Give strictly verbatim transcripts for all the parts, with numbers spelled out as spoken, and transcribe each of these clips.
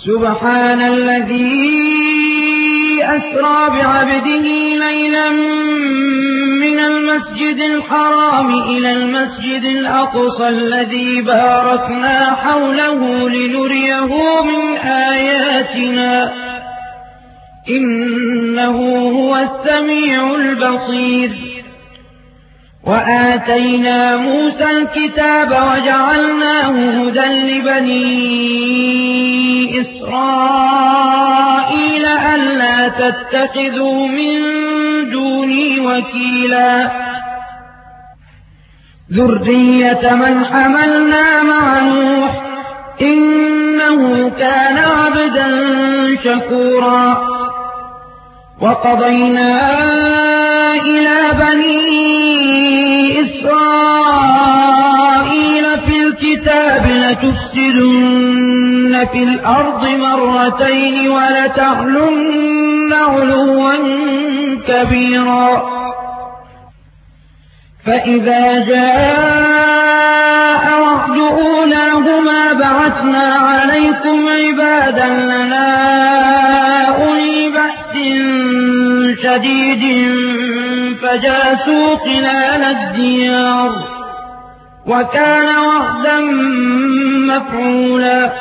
سبحان الذي أسرى بعبده ليلا من المسجد الحرام إلى المسجد الأقصى الذي باركنا حوله لنريه من آياتنا إنه هو السميع البصير. وآتينا موسى الكتاب وجعلناه هدى لبني إسرائيل ألا تتخذوا من دوني وكيلا ذرية من حملنا مع نوح إنه كان عبدا شكورا. وقضينا إلى بني إسرائيل في الكتاب لتفسدن في الأرض مرتين ولتعلن علوا كبيرا. فإذا جاء وعد أولاهما بعثنا عليكم عبادا لنا أولي بأس شديد فجاسوا خلال الديار وكان وعدا مفعولا.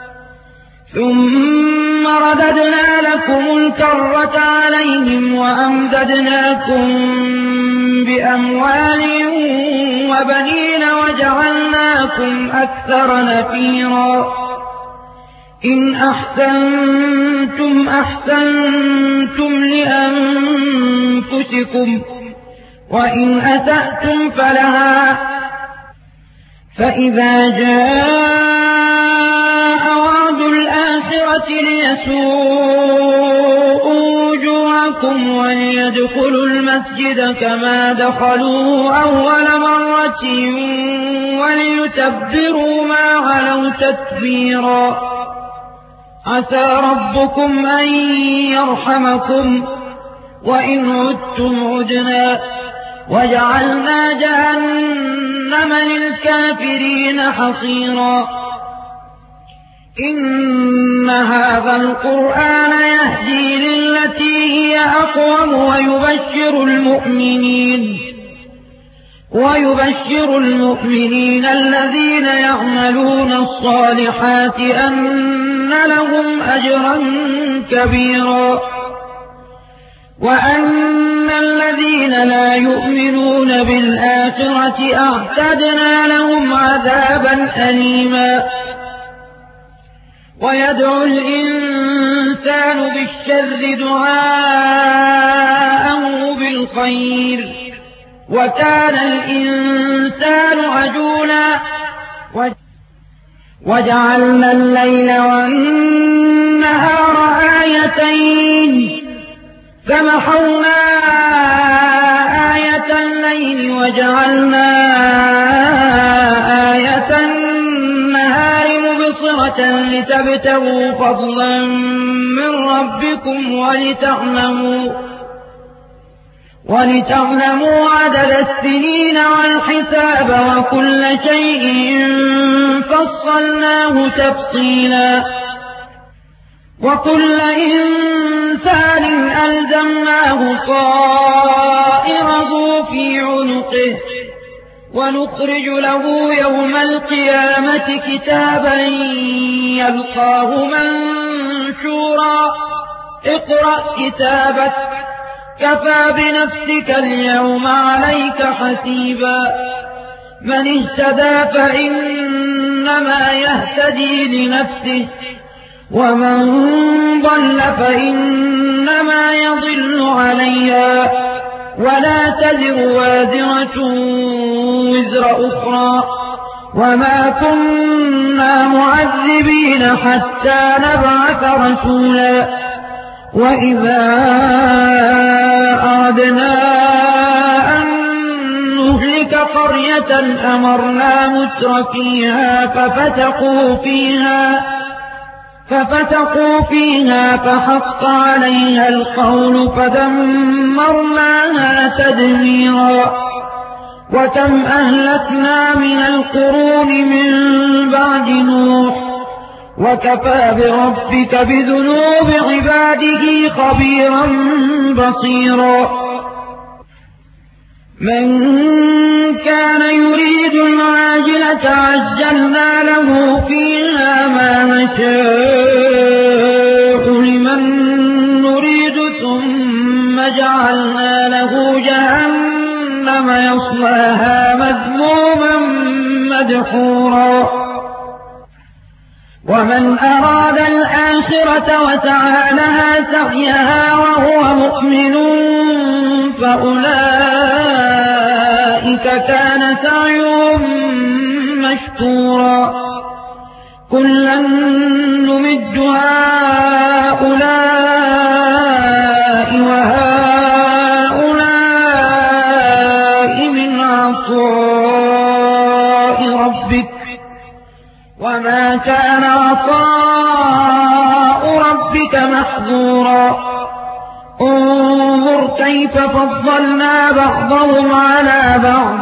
ثم رددنا لكم الكرة عليهم وأمددناكم بأموال وبنين وجعلناكم أكثر نفيرا. إن أحسنتم أحسنتم لأنفسكم وإن أسأتم فلها. فإذا جاء وعد الآخرة ليسوءوا وجوهكم وليدخلوا المسجد كما دخلوه أول مرة وليتبروا ما علوا تتبيرا. عسى ربكم أن يرحمكم وإن عدتم عدنا وجعلنا جهنم للكافرين حصيرا. إن هذا القرآن يهدي للتي هي أقوم ويبشر المؤمنين ويبشر المؤمنين الذين يعملون الصالحات أن لهم أجرا كبيرا وأن الذين لا يؤمنون بالآخرة أعتدنا لهم عذابا أليما. ويدعو الإنسان بالشر دعاءه بالخير وكان الإنسان عجولا. وجعلنا الليل والنهار آيتين فمحونا آية الليل وجعلنا آية النهار مبصرة لتبتغوا فضلا من ربكم ولتعلموا ولتعلموا عدد السنين والحساب وكل شيء فصلناه تفصيلا. وكل إنسان ألزمناه طائره في عنقه ونخرج له يوم القيامة كتابا يلقاه منشورا. اقرأ كتابك كفى بنفسك اليوم عليك حسيبا. من اهتدى فإنما يهتدي لنفسه ومن ضل فإنما يضل عليها ولا تزر وازرة وزر أخرى وما كنا معذبين حتى نبعث رسولا. وإذا أردنا أن نهلك قرية أمرنا متر فيها ففتقوا فيها ففتقوا فيها فحق عليها القول فدمرناها تدميرا. وكم أهلكنا من القرون من بعد نوح وكفى بربك بذنوب عباده خبيرا بصيرا من كان يريد العاجلة عجلنا له فيها ما نشاء لمن نريد ثم جعلنا له جهنم يصلاها مذموما مدحورا ومن أراد الآخرة وسعى لها سعيها وهو مؤمن فأولئك كان سعيهم مشكورا كلا نمد هؤلاء وهؤلاء من عطاء ربك وما كان عطاء ربك محظورا انظر كيف فضلنا بعضهم على بعض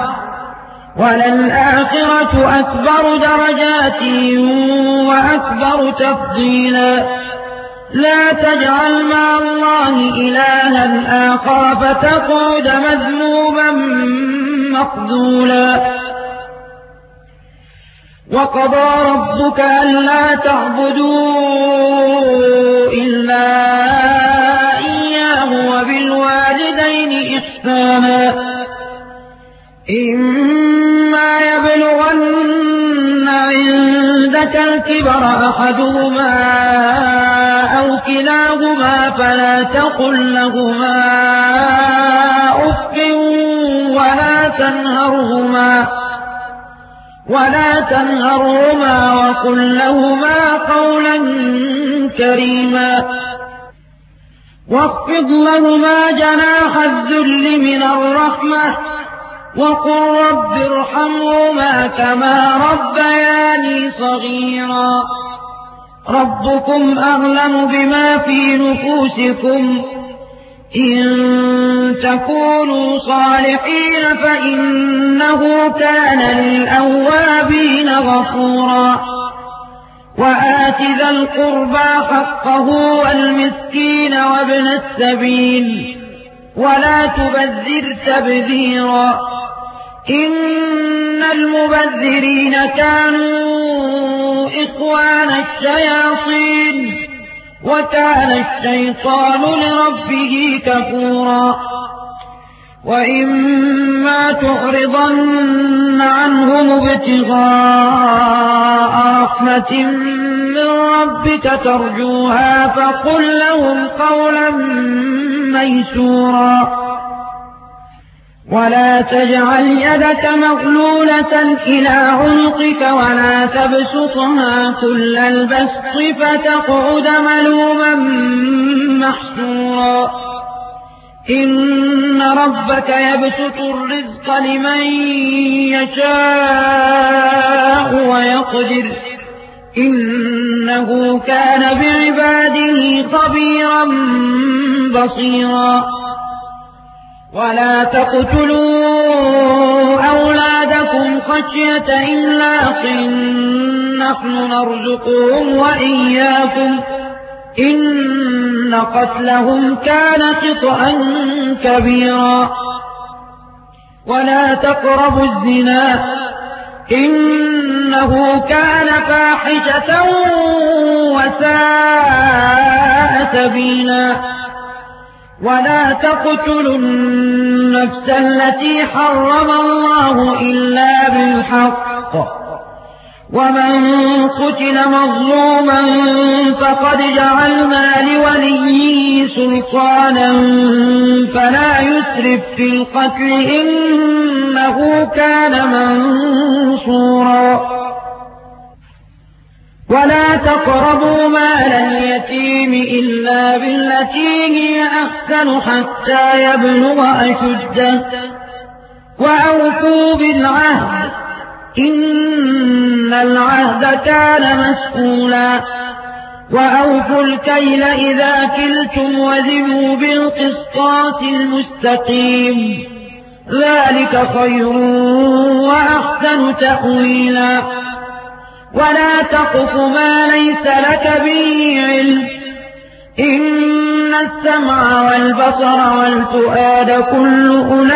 وللآخرة أكبر درجات وأكبر تفضيلا لا تجعل مع الله إلها آخر فتقعد مذموما مخذولا وقضى ربك ألا تعبدوا إلا إياه وبالوالدين إحسانا إما يبلغن عندك الكبر أحدهما أو كلاهما فلا تقل لهما أف ولا تنهرهما ولا تنهرهما وقل لهما قولا كريما واخفض لهما جناح الذل من الرحمة وقل رب ارحمهما كما ربياني صغيرا ربكم أعلم بما في نفوسكم إن تكونوا صالحين فإنه كان للأوابين غفورا وآت ذا القربى حقه والمسكين وابن السبيل ولا تبذر تبذيرا إن المبذرين كانوا إخوان الشياطين وكان الشيطان لربه كفورا وإما تعرضن عنهم ابتغاء رحمة من ربك ترجوها فقل لهم قولا ميسورا ولا تجعل يدك مغلولة إلى عنقك ولا تبسطها كل البسط فتقعد ملوما محسورا إن ربك يبسط الرزق لمن يشاء ويقدر إنه كان بعباده خبيرا بصيرا ولا تقتلوا أولادكم خشية إملاق نحن نرزقهم وإياكم إن قتلهم كان خطأ كبيرا ولا تقربوا الزنا إنه كان فاحشة وساء سبيلا ولا تقتلوا النفس التي حرم الله إلا بالحق ومن قتل مظلوما فقد جعلنا لوليه سلطانا فلا يسرف في القتل إنه كان منصورا ولا تقربوا مال اليتيم إلا بالتي هي أحسن حتى يبلغ أشده وأوفوا بالعهد إن العهد كان مسؤولا وأوفوا الكيل إذا كلتم وزنوا بالقسطاس المستقيم ذلك خير وأحسن تأويلا ولا تقف ما ليس لك به علم إن السمع والبصر والفؤاد كل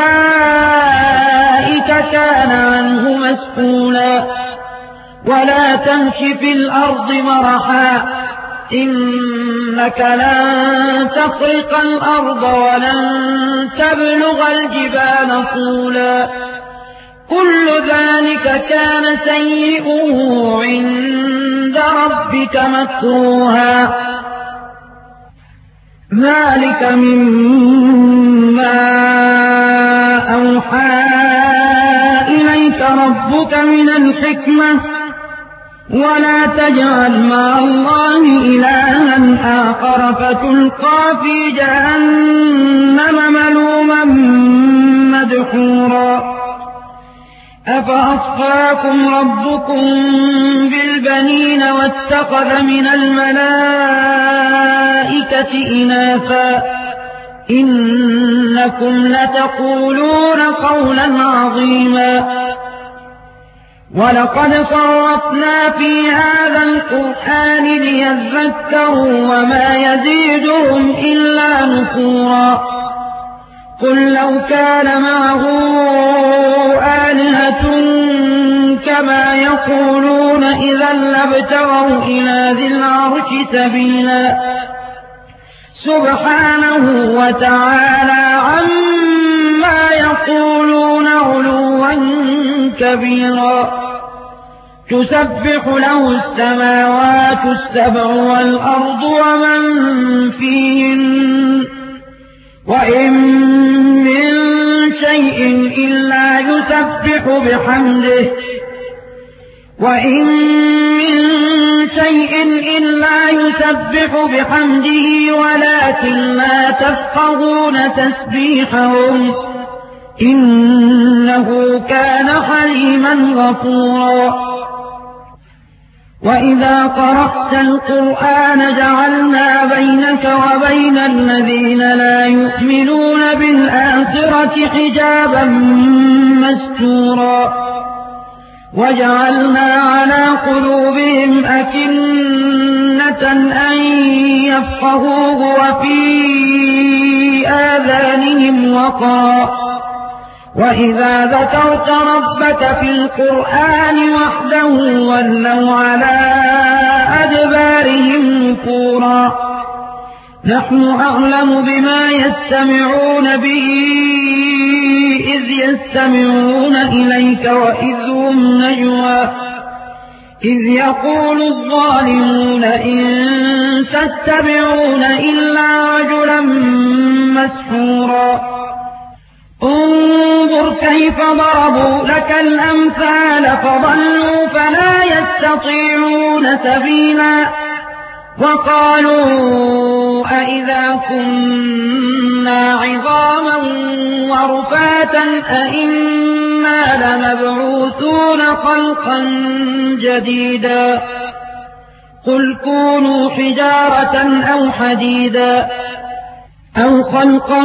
أولئك كان عنه مسؤولا ولا تمش في الأرض مرحا إنك لن تخرق الأرض ولن تبلغ الجبال طولا كل ذلك كان سيئه عند ربك مكروها ذلك مما أوحى إليك ربك من الحكمة ولا تجعل مع الله إلها آخر فتلقى في جهنم ملوما مدحورا أفأصفاكم ربكم بالبنين واتخذ من الملائكة إناثا إنكم لتقولون قولا عظيما ولقد صرفنا في هذا القرآن ليذكروا وما يزيدهم إلا نفورا قل لو كان معه آلهة كما يقولون إذا لابتغوا إلى ذي العرش سبيلا سبحانه وتعالى عما يقولون علوا كبيرا تسبح له السماوات السبع والأرض ومن فيهن وإن من شيء إلا يسبح بحمده وإن من شيء إلا يسبح بحمده ولكن لا تفقهون تسبيحهم إنه كان حليما غفورا وإذا قرأت القرآن جعلنا بينك وبين الذين لا يؤمنون بالآخرة حجابا مستورا وجعلنا على قلوبهم أكنة أن يفقهوه وفي آذانهم وقرا وإذا ذكرت ربك في القرآن وحده ولوا على أدبارهم نفورا نحن أعلم بما يستمعون به إذ يستمعون إليك وإذ هم نجوى إذ يقول الظالمون إن تتبعون إلا رجلا مسحورا انظر كيف ضربوا لك الأمثال فضلوا فلا يستطيعون سبيلا وقالوا أئذا كنا عظاما ورفاتا أئنا لمبعوثون خلقا جديدا قل كونوا حجارة أو حديدا أو خلقا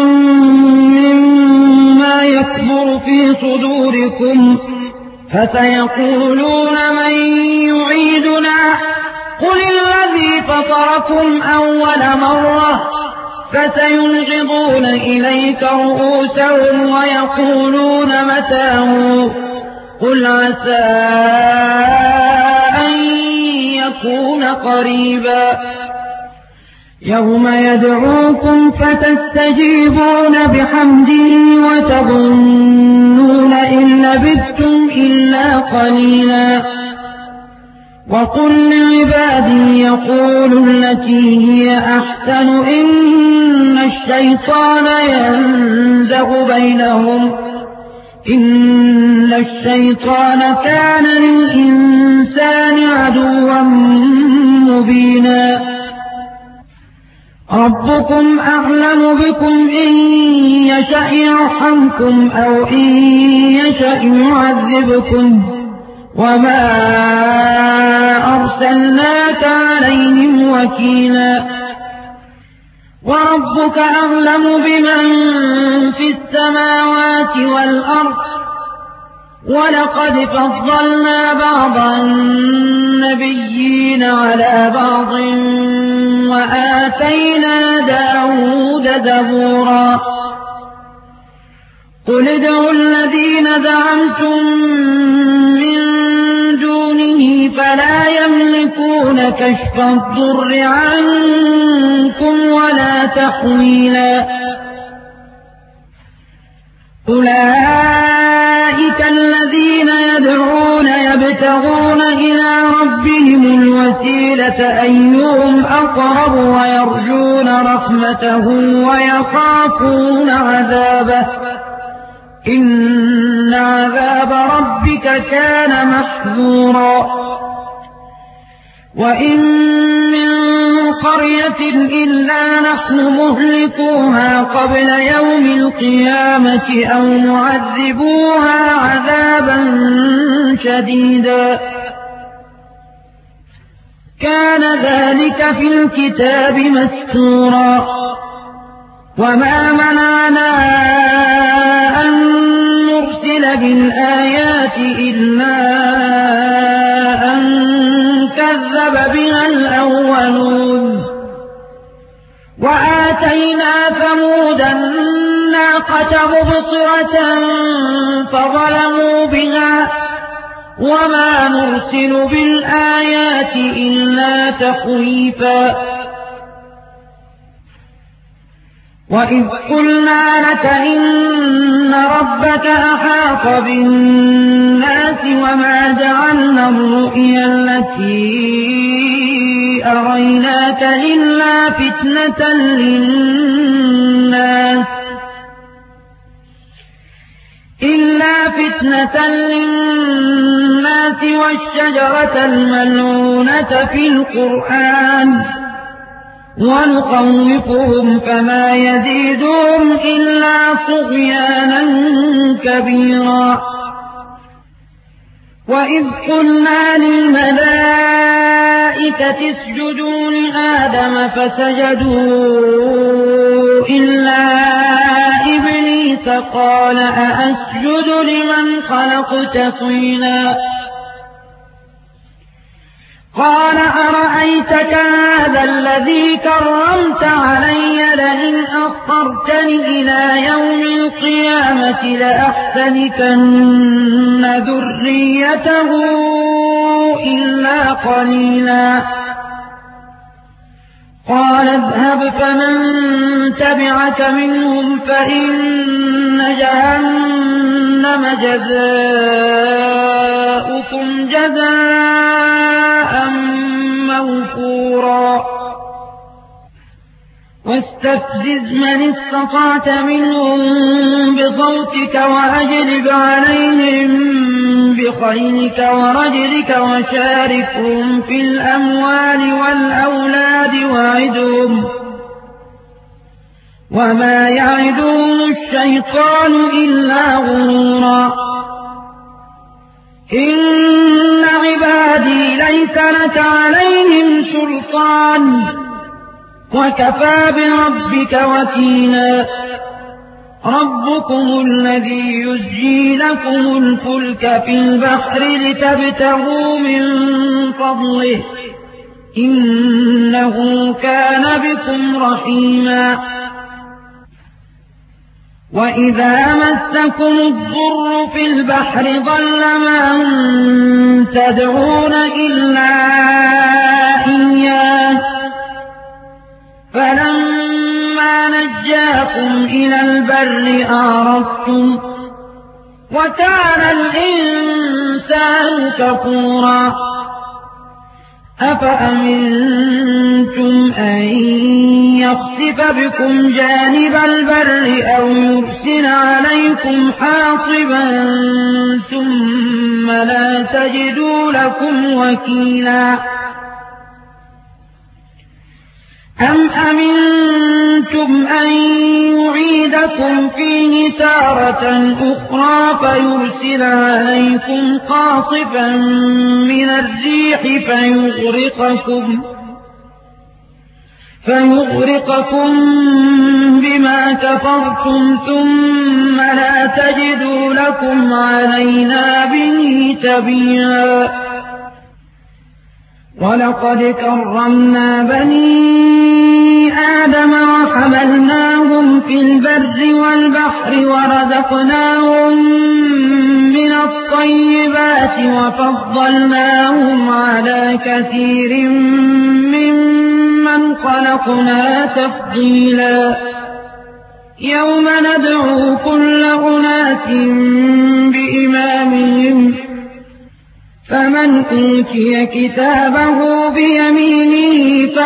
مما يكبر في صدوركم فسيقولون من يعيدنا قل الذي فطركم أول مرة فسينغضون إليك رؤوسهم ويقولون متاه قل عسى أن يكون قريبا يوم يدعوكم فتستجيبون بحمده وتظنون إن لبثتم إلا قليلا وقل لعبادي يقولوا التي هي أحسن إن الشيطان ينزغ بينهم إن الشيطان كان للإنسان عدوا مبينا ربكم أعلم بكم إن يشأ يرحمكم أو إن يشأ يعذبكم وما أرسلناك عليهم وكيلا وربك أعلم بمن في السماوات والأرض ولقد فضلنا بعض النبيين على بعض وآتينا داود زبورا قل ادعوا الذين زعمتم من دونه فلا يملكون كشف الضر عنكم ولا تحويلا أولئك الذين يدعون يبتغون إلى ربهم الوسيلة أيهم أقرب ويرجون رحمته ويخافون عذابه إن عذاب ربك كان محذورا وإن من قرية إلا نحن مهلكوها قبل يوم القيامة أو معذبوها عذابا شديدا كان ذلك في الكتاب مستورا وما منعنا أن نرسل بالآيات إلا أن كذب بها الأولون وآتينا ثمود الناقة مبصرة فظلموا بها وما نرسل بالآيات إلا تخويفا وإذ قلنا لك إن ربك أحاط بالناس وما جعلنا الرؤيا التي أريناك إلا فتنة للناس إلا فتنة للناس والشجرة الملعونة في القرآن ونخوفهم فما يزيدهم إلا طغيانا كبيرا وإذ قلنا للملائكة اسجدوا لآدم فسجدوا إلا إبليس قال أأسجد لمن خلقت طينا قال أرأيتك هذا الذي كرمت علي لئن أخرتني إلى يوم القيامة لأحتنكن ذريته إلا قليلا قال اذهب فمن تبعك منهم فإن جهنم جزاؤكم جزاء موفورا واستفزز من استطعت منهم بصوتك وأجلب عليهم بخيلك ورجلك وشاركهم في الأموال والأولاد وعدهم وما يعدهم الشيطان إلا غرورا إن عبادي ليس لك عليهم سلطان وكفى بربك وكيلا ربكم الذي يزجي لكم الفلك في البحر لتبتغوا من فضله إنه كان بكم رحيما وإذا مسكم الضر في البحر ضل من تدعون إلا إياه فلما نجاكم إلى البر أعرضتم وكان الإنسان كفورا أفأمنتم أن يخسف بكم جانب البر أو يرسل عليكم حاصبا ثم لا تجدوا لكم وكيلا أم أمنتم أن يعيدكم فيه تارة أخرى فيرسل عليكم قاصفا من الريح فيغرقكم فيغرقكم بما كفرتم ثم لا تجدوا لكم علينا به تبيعا. ولقد كرمنا بني آدم وحملناهم في البر والبحر ورزقناهم من الطيبات وفضلناهم على كثير ممن خلقنا تفضيلا. يوم ندعو كل أناس بإمامهم فمن أوتي كتابه بيمينه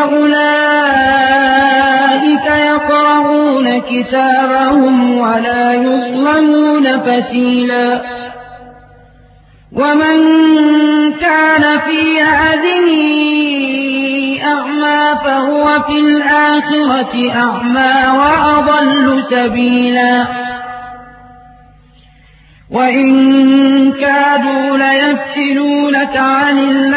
فأولئك يقرؤون كتابهم ولا يظلمون فتيلا. ومن كان في هذه أعمى فهو في الآخرة أعمى وأضل سبيلا. وإن كادوا ليفتنونك عن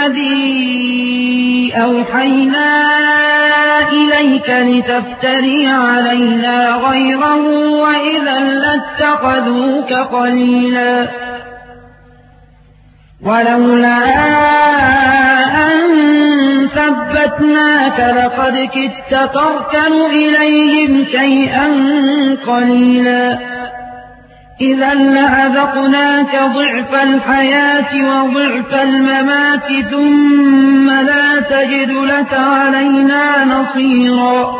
الذي أوحينا إليك لتفتري علينا غيره وإذا لاتخذوك خليلا. ولولا أن ثبتناك لقد كدت تركن إليهم شيئا قليلا. إذا لأذقناك ضعف الحياة وضعف الممات ثم لا تجد لك علينا نصيرا.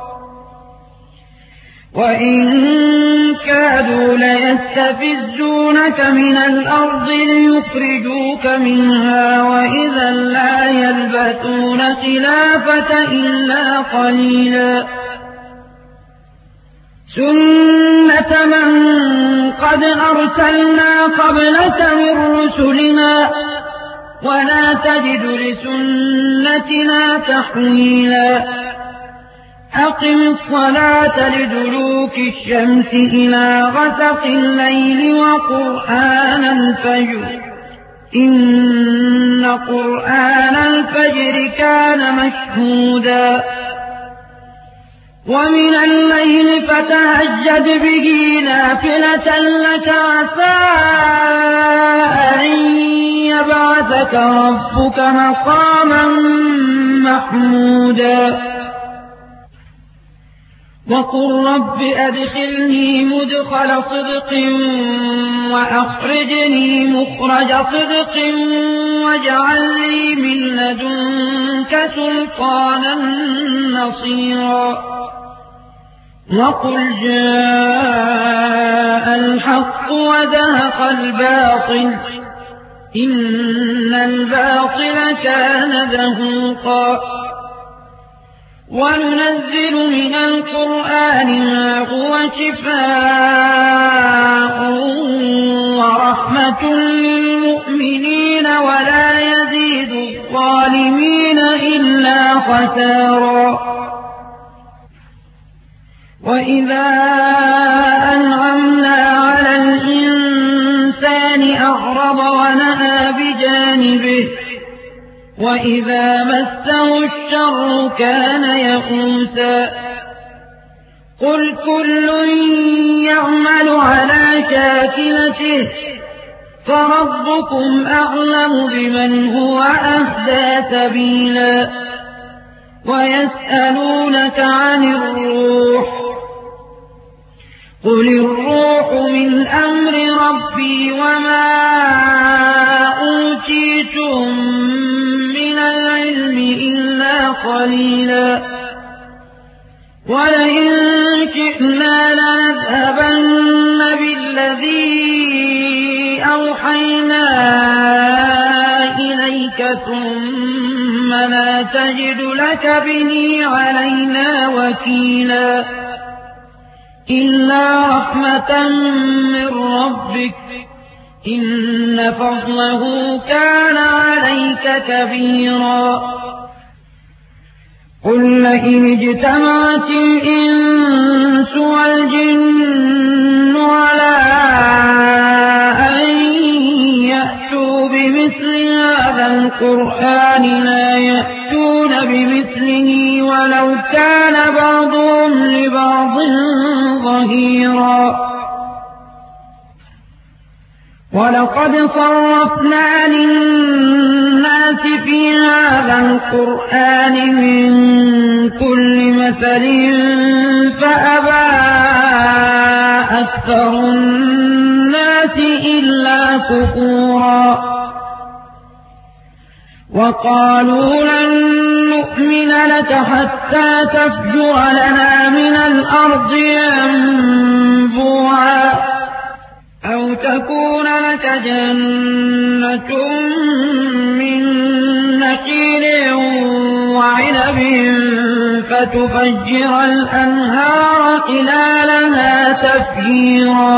وإن كادوا ليستفزونك من الأرض ليخرجوك منها وإذا لا يلبثون خلافك إلا قليلا. سنة من قد أرسلنا قبلك من رسلنا ولا تجد لسنتنا تحويلا. أقم الصلاة لدلوك الشمس إلى غسق الليل وقرآن الفجر إن قرآن الفجر كان مشهودا. ومن الليل فتهجد به نافلة لك عسى أن يبعثك ربك مقاما محمودا. وقل رب أدخلني مدخل صدق وأخرجني مخرج صدق واجعل لي من لدنك سلطانا نصيرا. وقل جاء الحق وزهق الباطل إن الباطل كان زهوقا. وننزل من القرآن ما هو شفاء ورحمة للمؤمنين ولا يزيد الظالمين إلا خسارا. وإذا أنعمنا على الإنسان أعرض ونأى بجانبه وإذا مسه الشر كان يئوسا. قل كل يعمل على شاكلته فربكم أعلم بمن هو أهدى سبيلا. ويسألونك عن الروح قل الروح من أمر ربي وما أوتيتم من العلم إلا قليلا. ولئن شئنا لنذهبن بالذي أوحينا إليك ثم لا تجد لك به علينا وكيلا. إلا رحمة من ربك إن فضله كان عليك كبيرا. قل لئن اجتمعت الإنس والجن على أن يأتوا بمثل هذا القرآن لا يأتون بمثله ولو كان بعضهم لبعض ظهيرا ولقد صرفنا للناس في هذا القرآن من كل مثل فأبى أكثر الناس إلا كفورا وقالوا لن نؤمن لك حتى تفجر لنا من الأرض ينبوعا أو تكون لك جنة من نخيل وعنب فتفجر الأنهار خلالها تفجيرا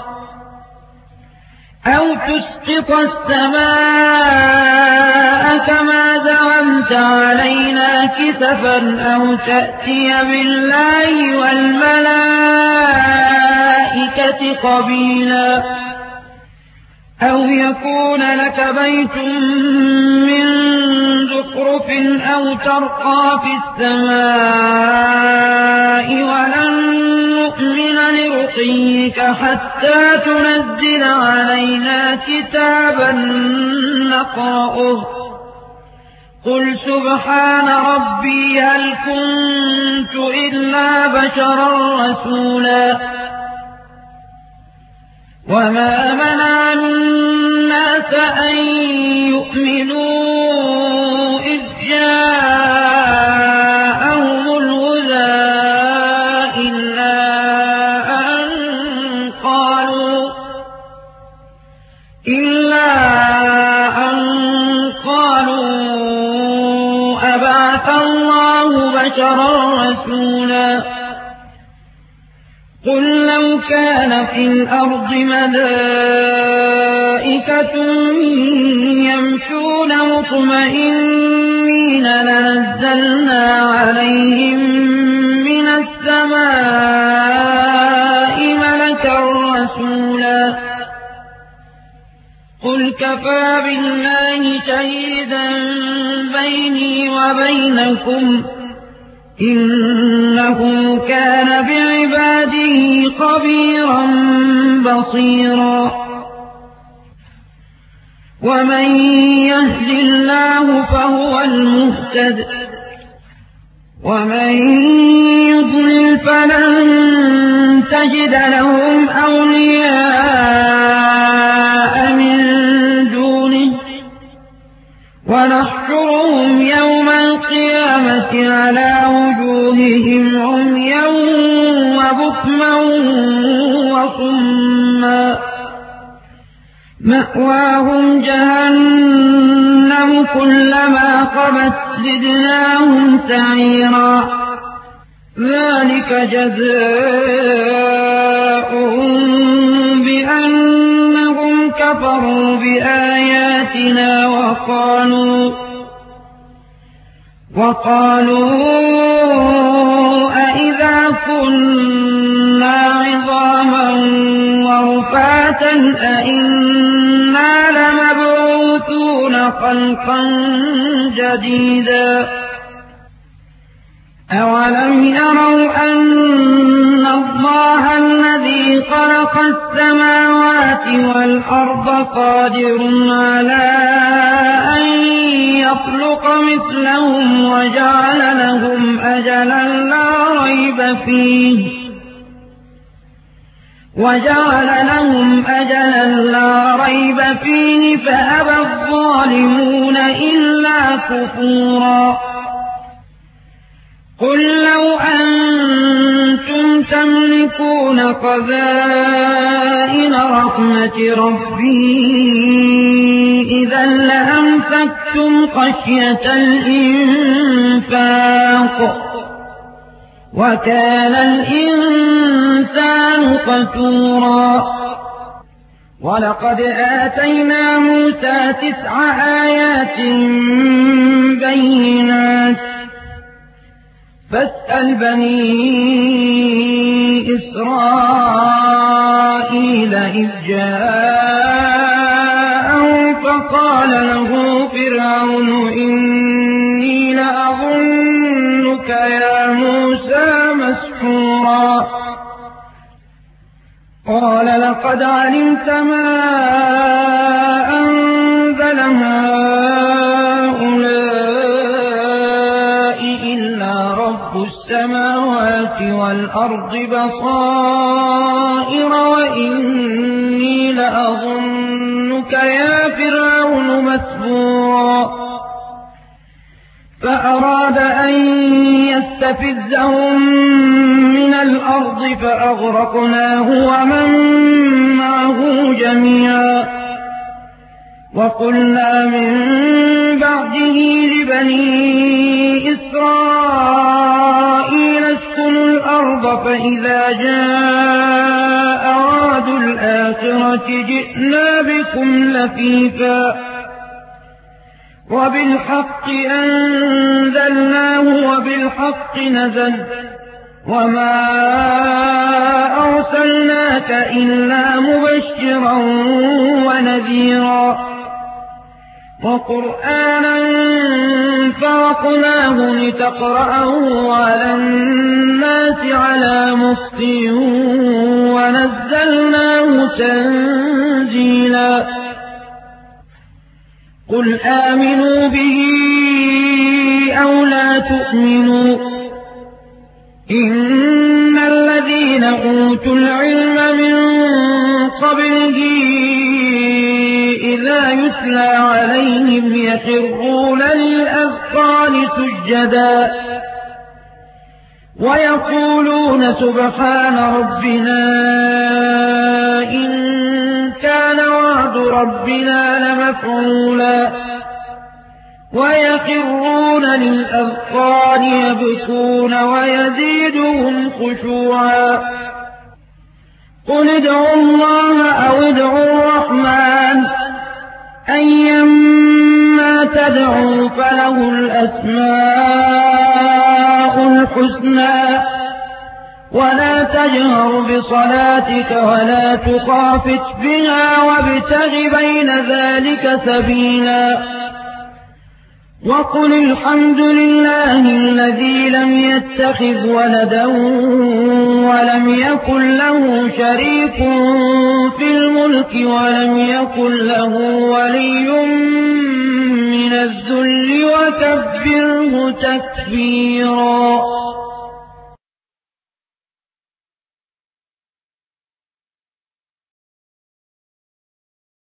أو تسقط السماء كما زعمت علينا كسفا أو تأتي بالله والملائكة قبيلا أو يكون لك بيت من زخرف أو ترقى في السماء ولن نؤمن لرقيك حتى تنزل علينا كتابا نقرأه قل سبحان ربي هل كنت إلا بشرا رسولا وما منع الناس أن يؤمنوا إذ جاءهم الهدى إلا أن قالوا إلا أن قالوا أبعث الله بشرا رسولا قل لو كان في الأرض ملائكة يمشون مطمئنين لنزلنا عليهم من السماء ملكا رسولا قل كفى بالله شهيدا بيني وبينكم إنه كان بعباده خبيرا بصيرا ومن يهد الله فهو المهتد ومن يضلل فلن تجد لهم أولياء من دونه ونحشرهم يوم القيامة على وجوههم عميا وبكما وصما مأواهم جهنم كلما خبت زدناهم سعيرا ذلك جزاؤهم بأنهم كفروا بآياتنا وقالوا وقالوا أئذا كنا عظاما ورفاتا أئنا لمبعوثون خلقا جديدا أولم يروا أن الله الذي خلق السماوات والأرض قادر على أن يخلق مثلهم وجعل لهم أجلا لا ريب فيه وجعل لهم أجلا لا ريب فيه فأبى الظالمون إلا كفورا قل لو أنتم تملكون خزائن رحمة ربي إذا لأمسكتم خشية الإنفاق وكان الإنسان قتورا ولقد آتينا موسى تسع آيات بينات فاسأل بني إسرائيل إذ جاءهم فقال له فرعون إني لأظنك يا موسى مسحورا قال لقد علمت ما أنزل هؤلاء إلا رب السماوات والأرض بصائر وإني لأظنك يا فرعون مثبورا فأراد أن يستفزهم من الأرض فأغرقناه ومن معه جميعا وقلنا من بعده لبني إسرائيل اسكنوا الأرض فإذا جاء وعد الآخرة جئنا بكم لفيفا وبالحق أنزلناه وبالحق نزل وما أرسلناك إلا مبشرا ونذيرا وقرآنا فرقناه لتقرأه على الناس على مكث ونزلناه تنزيلا قل آمنوا به أو لا تؤمنوا إن الذين أوتوا العلم من قبله إذا يتلى عليهم يخرون للأذقان سجدا ويقولون سبحان ربنا إن كان وعد ربنا لمفعولا ويخرون للأذقان يبكون ويزيدهم خشوعا قل ادعوا الله أو ادعوا الرحمن أيما تدعوا فله الأسماء الحسنى ولا تجهر بصلاتك ولا تخافت بها وابتغ بين ذلك سبيلا وقل الحمد لله الذي لم يتخذ ولدا ولم يكن له شريك في الملك ولم يكن له ولي من الذل وكبره تكبيرا.